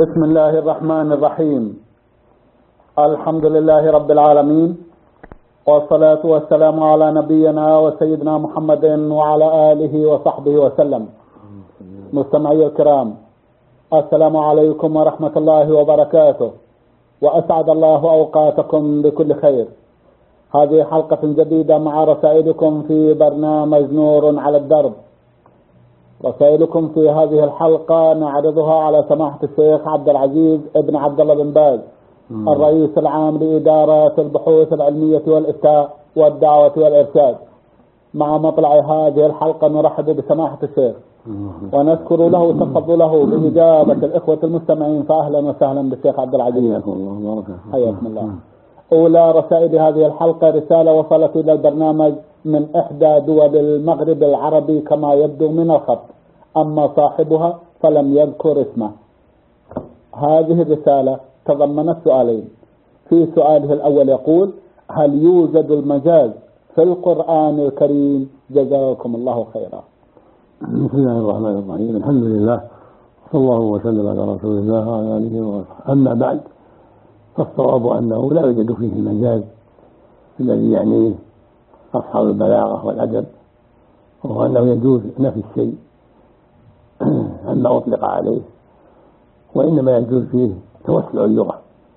بسم الله الرحمن الرحيم. الحمد لله رب العالمين، والصلاة والسلام على نبينا وسيدنا محمد وعلى آله وصحبه وسلم. مستمعي الكرام، السلام عليكم ورحمة الله وبركاته، وأسعد الله أوقاتكم بكل خير. هذه حلقة جديدة مع رسائلكم في برنامج نور على الدرب. رسائلكم في هذه الحلقة نعرضها على سماحة الشيخ عبد العزيز ابن عبد الله بن باز، الرئيس العام لإدارة البحوث العلمية والإفتاء والدعوة والإرشاد. مع مطلع هذه الحلقة نرحب بسماحة الشيخ ونذكر له تفضله بإجابة الإخوة المستمعين. فأهلا وسهلا بالشيخ عبد العزيز، حياكم الله. أولى رسائل هذه الحلقة رسالة وصلت إلى البرنامج من إحدى دول المغرب العربي كما يبدو من الخط، أما صاحبها فلم يذكر اسمه. هذه الرسالة تضمنت سؤالين. في سؤاله الأول يقول: هل يوجد المجاز في القرآن الكريم؟ جزاكم الله خيرا. بسم الله الرحمن الرحيم. الحمد لله، صلى الله وسلم على رسول الله وعلى آله وصحبه. أما بعد، فالصواب أنه لا يوجد فيه المجاز الذي يعنيه أصحاب البلاغة والأدب، وهو أنه يجوز نفي الشيء عما أطلق عليه، وإنما يجوز فيه توسع اللغة.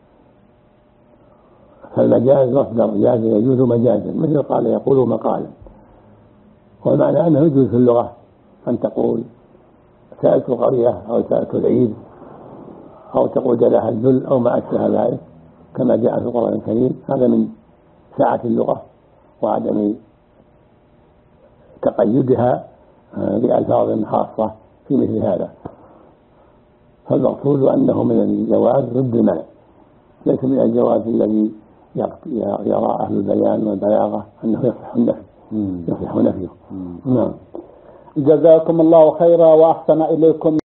فالمجاز مصدر جاز يجوز مجازا، مثل قال يقول مقالا، والمعنى أنه يجوز في اللغة أن تقول سألت القرية أو سألت العيد، أو تقول جلاها الذل أو ما أشبه ذلك كما جاء في القرآن الكريم. هذا من سعة اللغة وعدم تقيدها بألفاظ خاصة في مثل هذا. فالمقصود أنه من الجواز ضد المنع، ليس من الجواز الذي يرى أهل البيان والبلاغة أنه يصح نفيه. نعم. جزاكم الله خيرا وأحسن إليكم.